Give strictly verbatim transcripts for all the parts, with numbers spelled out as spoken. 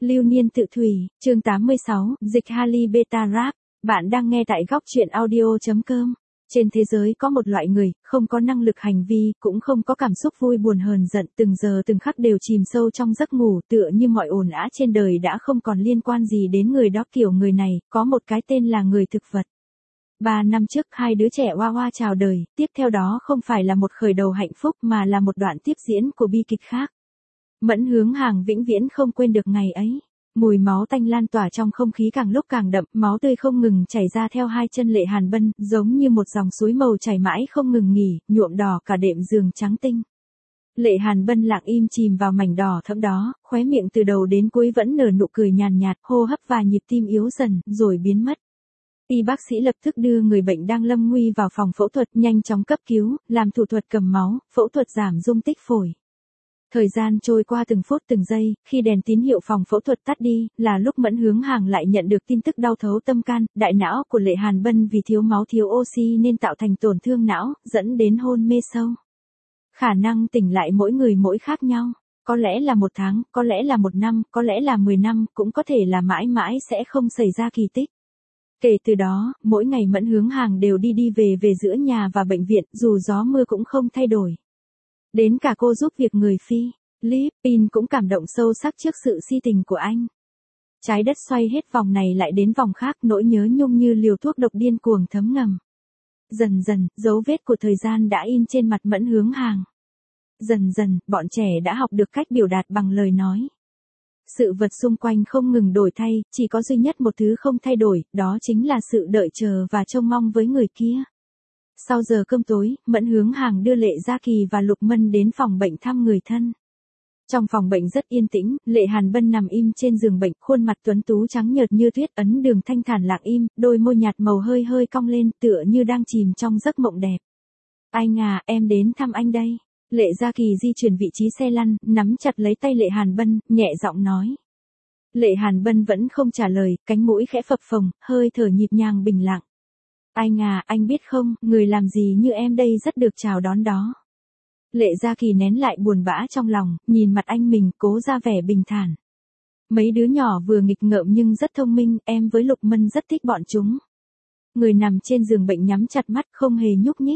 Lưu niên tự thủy, chương tám mươi sáu, dịch Harley Beta Rap. Bạn đang nghe tại góc truyện audio.com. Trên thế giới có một loại người, không có năng lực hành vi, cũng không có cảm xúc vui buồn hờn giận, từng giờ từng khắc đều chìm sâu trong giấc ngủ, tựa như mọi ồn ào trên đời đã không còn liên quan gì đến người đó. Kiểu người này, có một cái tên là người thực vật. Ba năm trước hai đứa trẻ Hoa Hoa chào đời, tiếp theo đó không phải là một khởi đầu hạnh phúc mà là một đoạn tiếp diễn của bi kịch khác. Mẫn Hướng Hàng vĩnh viễn không quên được ngày ấy. Mùi máu tanh lan tỏa trong không khí càng lúc càng đậm, máu tươi không ngừng chảy ra theo hai chân Lệ Hàn Bân, giống như một dòng suối màu chảy mãi không ngừng nghỉ, nhuộm đỏ cả đệm giường trắng tinh. Lệ Hàn Bân lặng im chìm vào mảnh đỏ thẫm đó, khóe miệng từ đầu đến cuối vẫn nở nụ cười nhàn nhạt, hô hấp và nhịp tim yếu dần, rồi biến mất. Y bác sĩ lập tức đưa người bệnh đang lâm nguy vào phòng phẫu thuật, nhanh chóng cấp cứu, làm thủ thuật cầm máu, phẫu thuật giảm dung tích phổi. Thời gian trôi qua từng phút từng giây, khi đèn tín hiệu phòng phẫu thuật tắt đi, là lúc Mẫn Hướng Hàng lại nhận được tin tức đau thấu tâm can, đại não của Lệ Hàn Bân vì thiếu máu thiếu oxy nên tạo thành tổn thương não, dẫn đến hôn mê sâu. Khả năng tỉnh lại mỗi người mỗi khác nhau, có lẽ là một tháng, có lẽ là một năm, có lẽ là mười năm, cũng có thể là mãi mãi sẽ không xảy ra kỳ tích. Kể từ đó, mỗi ngày Mẫn Hướng Hàng đều đi đi về về giữa nhà và bệnh viện, dù gió mưa cũng không thay đổi. Đến cả cô giúp việc người Phi, Lipin cũng cảm động sâu sắc trước sự si tình của anh. Trái đất xoay hết vòng này lại đến vòng khác, nỗi nhớ nhung như liều thuốc độc điên cuồng thấm ngầm. Dần dần, dấu vết của thời gian đã in trên mặt Mẫn Hướng Hàng. Dần dần, bọn trẻ đã học được cách biểu đạt bằng lời nói. Sự vật xung quanh không ngừng đổi thay, chỉ có duy nhất một thứ không thay đổi, đó chính là sự đợi chờ và trông mong với người kia. Sau giờ cơm tối, Mẫn Hướng Hàng đưa Lệ Gia Kỳ và Lục Mân đến phòng bệnh thăm người thân. Trong phòng bệnh rất yên tĩnh, Lệ Hàn Bân nằm im trên giường bệnh, khuôn mặt tuấn tú trắng nhợt như tuyết, ấn đường thanh thản lặng im, đôi môi nhạt màu hơi hơi cong lên, tựa như đang chìm trong giấc mộng đẹp. Anh à, em đến thăm anh đây. Lệ Gia Kỳ di chuyển vị trí xe lăn, nắm chặt lấy tay Lệ Hàn Bân, nhẹ giọng nói. Lệ Hàn Bân vẫn không trả lời, cánh mũi khẽ phập phồng, hơi thở nhịp nhàng bình lặng. Anh à, anh biết không, người làm gì như em đây rất được chào đón đó. Lệ Gia Kỳ nén lại buồn bã trong lòng, nhìn mặt anh mình, cố ra vẻ bình thản. Mấy đứa nhỏ vừa nghịch ngợm nhưng rất thông minh, em với Lục Mân rất thích bọn chúng. Người nằm trên giường bệnh nhắm chặt mắt, không hề nhúc nhích.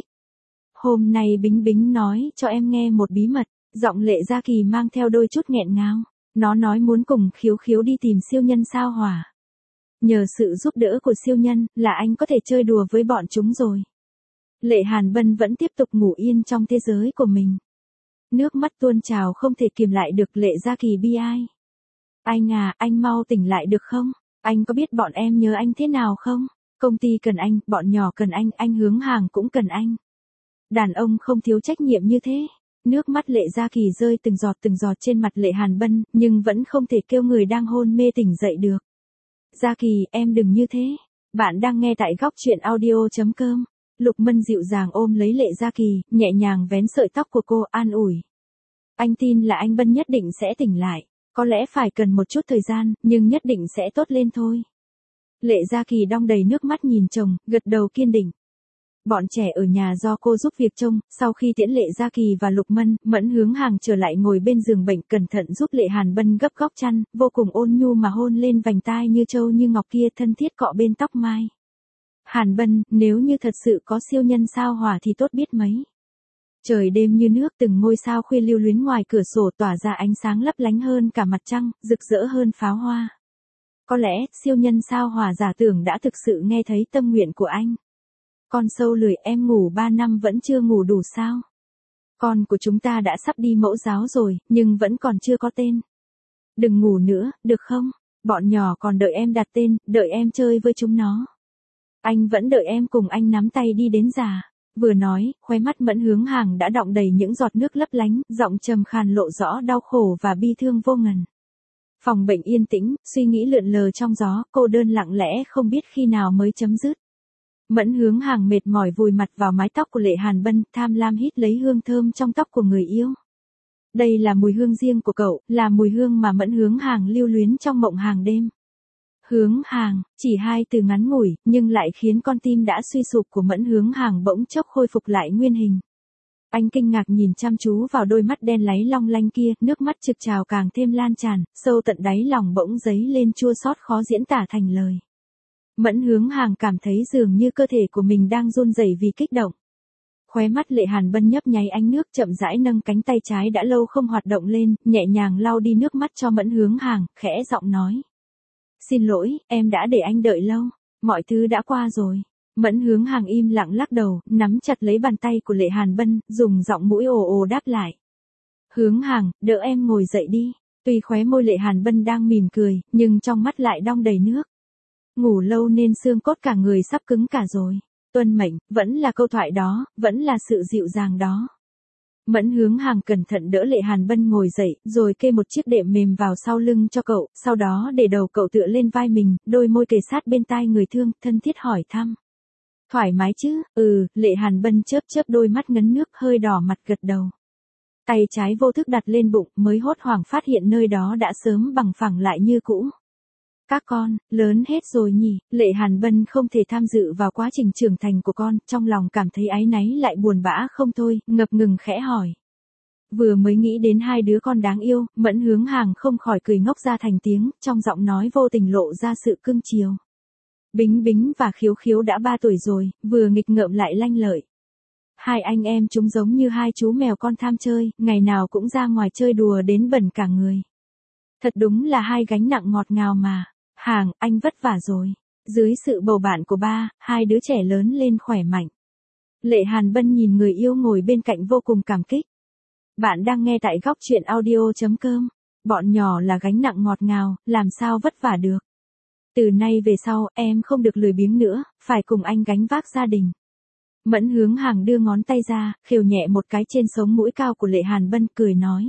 Hôm nay Bính Bính nói cho em nghe một bí mật, giọng Lệ Gia Kỳ mang theo đôi chút nghẹn ngào. Nó nói muốn cùng Khiếu Khiếu đi tìm siêu nhân sao hỏa. Nhờ sự giúp đỡ của siêu nhân, là anh có thể chơi đùa với bọn chúng rồi. Lệ Hàn Bân vẫn tiếp tục ngủ yên trong thế giới của mình. Nước mắt tuôn trào không thể kiềm lại được. Lệ Gia Kỳ bi ai. Anh à, anh mau tỉnh lại được không? Anh có biết bọn em nhớ anh thế nào không? Công ty cần anh, bọn nhỏ cần anh, anh Hướng Hàng cũng cần anh. Đàn ông không thiếu trách nhiệm như thế. Nước mắt Lệ Gia Kỳ rơi từng giọt từng giọt trên mặt Lệ Hàn Bân, nhưng vẫn không thể kêu người đang hôn mê tỉnh dậy được. Gia Kỳ, em đừng như thế. Bạn đang nghe tại góc truyện audio.com. Lục Mân dịu dàng ôm lấy Lệ Gia Kỳ, nhẹ nhàng vén sợi tóc của cô, an ủi. Anh tin là anh Bân nhất định sẽ tỉnh lại. Có lẽ phải cần một chút thời gian, nhưng nhất định sẽ tốt lên thôi. Lệ Gia Kỳ đong đầy nước mắt nhìn chồng, gật đầu kiên định. Bọn trẻ ở nhà do cô giúp việc trông, sau khi tiễn Lệ Gia Kỳ và Lục Mân, Mẫn Hướng Hàng trở lại ngồi bên giường bệnh, cẩn thận giúp Lệ Hàn Bân gấp góc chăn, vô cùng ôn nhu mà hôn lên vành tai như châu như ngọc kia, thân thiết cọ bên tóc mai. Hàn Bân, nếu như thật sự có siêu nhân sao hỏa thì tốt biết mấy. Trời đêm như nước, từng ngôi sao khuya lưu luyến ngoài cửa sổ tỏa ra ánh sáng lấp lánh hơn cả mặt trăng, rực rỡ hơn pháo hoa. Có lẽ, siêu nhân sao hỏa giả tưởng đã thực sự nghe thấy tâm nguyện của anh. Con sâu lười, em ngủ ba năm vẫn chưa ngủ đủ sao? Con của chúng ta đã sắp đi mẫu giáo rồi, nhưng vẫn còn chưa có tên. Đừng ngủ nữa, được không? Bọn nhỏ còn đợi em đặt tên, đợi em chơi với chúng nó. Anh vẫn đợi em cùng anh nắm tay đi đến già. Vừa nói, khóe mắt Mẫn Hướng Hàng đã đọng đầy những giọt nước lấp lánh, giọng trầm khàn lộ rõ đau khổ và bi thương vô ngần. Phòng bệnh yên tĩnh, suy nghĩ lượn lờ trong gió, cô đơn lặng lẽ không biết khi nào mới chấm dứt. Mẫn Hướng Hàng mệt mỏi vùi mặt vào mái tóc của Lệ Hàn Bân, tham lam hít lấy hương thơm trong tóc của người yêu. Đây là mùi hương riêng của cậu, là mùi hương mà Mẫn Hướng Hàng lưu luyến trong mộng hàng đêm. Hướng Hàng, chỉ hai từ ngắn ngủi, nhưng lại khiến con tim đã suy sụp của Mẫn Hướng Hàng bỗng chốc khôi phục lại nguyên hình. Anh kinh ngạc nhìn chăm chú vào đôi mắt đen láy long lanh kia, nước mắt trực trào càng thêm lan tràn, sâu tận đáy lòng bỗng dấy lên chua xót khó diễn tả thành lời. Mẫn Hướng Hàng cảm thấy dường như cơ thể của mình đang run rẩy vì kích động. Khóe mắt Lệ Hàn Bân nhấp nháy ánh nước, chậm rãi nâng cánh tay trái đã lâu không hoạt động lên, nhẹ nhàng lau đi nước mắt cho Mẫn Hướng Hàng, khẽ giọng nói. Xin lỗi, em đã để anh đợi lâu, mọi thứ đã qua rồi. Mẫn Hướng Hàng im lặng lắc đầu, nắm chặt lấy bàn tay của Lệ Hàn Bân, dùng giọng mũi ồ ồ đáp lại. Hướng Hàng, đỡ em ngồi dậy đi. Tuy khóe môi Lệ Hàn Bân đang mỉm cười, nhưng trong mắt lại đong đầy nước. Ngủ lâu nên xương cốt cả người sắp cứng cả rồi. Tuân mệnh, vẫn là câu thoại đó, vẫn là sự dịu dàng đó. Mẫn Hướng Hàng cẩn thận đỡ Lệ Hàn Bân ngồi dậy, rồi kê một chiếc đệm mềm vào sau lưng cho cậu, sau đó để đầu cậu tựa lên vai mình, đôi môi kề sát bên tai người thương, thân thiết hỏi thăm. Thoải mái chứ? Ừ, Lệ Hàn Bân chớp chớp đôi mắt ngấn nước, hơi đỏ mặt gật đầu. Tay trái vô thức đặt lên bụng, mới hốt hoảng phát hiện nơi đó đã sớm bằng phẳng lại như cũ. Các con, lớn hết rồi nhỉ? Lệ Hàn Bân không thể tham dự vào quá trình trưởng thành của con, trong lòng cảm thấy áy náy lại buồn bã không thôi, ngập ngừng khẽ hỏi. Vừa mới nghĩ đến hai đứa con đáng yêu, Mẫn Hướng Hàng không khỏi cười ngốc ra thành tiếng, trong giọng nói vô tình lộ ra sự cưng chiều. Bính Bính và Khiếu Khiếu đã ba tuổi rồi, vừa nghịch ngợm lại lanh lợi. Hai anh em chúng giống như hai chú mèo con tham chơi, ngày nào cũng ra ngoài chơi đùa đến bẩn cả người. Thật đúng là hai gánh nặng ngọt ngào mà. Hàng, anh vất vả rồi. Dưới sự bầu bạn của ba, hai đứa trẻ lớn lên khỏe mạnh. Lệ Hàn Bân nhìn người yêu ngồi bên cạnh vô cùng cảm kích. Bạn đang nghe tại góc truyện audio chấm com. Bọn nhỏ là gánh nặng ngọt ngào, làm sao vất vả được. Từ nay về sau, em không được lười biếng nữa, phải cùng anh gánh vác gia đình. Mẫn Hướng Hàng đưa ngón tay ra, khều nhẹ một cái trên sống mũi cao của Lệ Hàn Bân, cười nói.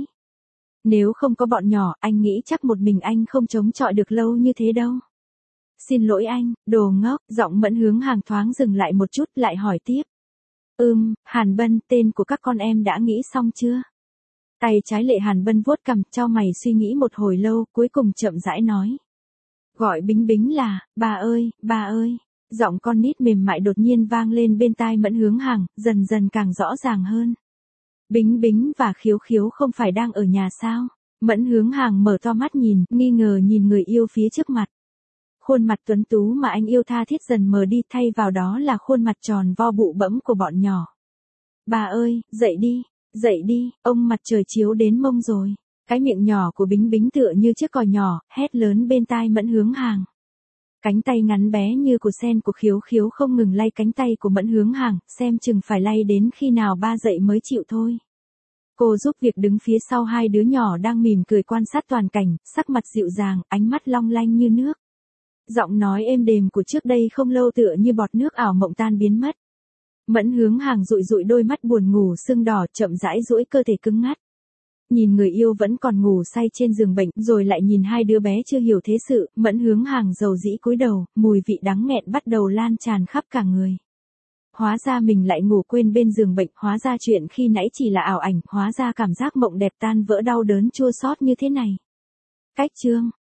Nếu không có bọn nhỏ, anh nghĩ chắc một mình anh không chống chọi được lâu như thế đâu. Xin lỗi anh, đồ ngốc, giọng Mẫn Hướng Hàng thoáng dừng lại một chút, lại hỏi tiếp. Ừm, Hàn Bân, tên của các con em đã nghĩ xong chưa? Tay trái Lệ Hàn Bân vuốt cằm, chau mày suy nghĩ một hồi lâu, cuối cùng chậm rãi nói. Gọi Bính Bính là, bà ơi, bà ơi. Giọng con nít mềm mại đột nhiên vang lên bên tai Mẫn Hướng Hàng, dần dần càng rõ ràng hơn. Bính Bính và Khiếu Khiếu không phải đang ở nhà sao? Mẫn Hướng Hàng mở to mắt nhìn, nghi ngờ nhìn người yêu phía trước mặt. Khuôn mặt tuấn tú mà anh yêu tha thiết dần mờ đi, thay vào đó là khuôn mặt tròn vo bụ bẫm của bọn nhỏ. Bà ơi, dậy đi, dậy đi, ông mặt trời chiếu đến mông rồi. Cái miệng nhỏ của Bính Bính tựa như chiếc còi nhỏ, hét lớn bên tai Mẫn Hướng Hàng. Cánh tay ngắn bé như củ sen của Khiếu Khiếu không ngừng lay cánh tay của Mẫn Hướng Hàng, xem chừng phải lay đến khi nào ba dậy mới chịu thôi. Cô giúp việc đứng phía sau hai đứa nhỏ đang mỉm cười quan sát toàn cảnh, sắc mặt dịu dàng, ánh mắt long lanh như nước. Giọng nói êm đềm của trước đây không lâu tựa như bọt nước ảo mộng tan biến mất. Mẫn Hướng Hàng dụi dụi đôi mắt buồn ngủ sưng đỏ, chậm rãi duỗi cơ thể cứng ngắt. Nhìn người yêu vẫn còn ngủ say trên giường bệnh, rồi lại nhìn hai đứa bé chưa hiểu thế sự, Mẫn Hướng Hàng dầu dĩ cúi đầu, mùi vị đắng nghẹn bắt đầu lan tràn khắp cả người. Hóa ra mình lại ngủ quên bên giường bệnh, hóa ra chuyện khi nãy chỉ là ảo ảnh, hóa ra cảm giác mộng đẹp tan vỡ đau đớn chua xót như thế này. Cách chương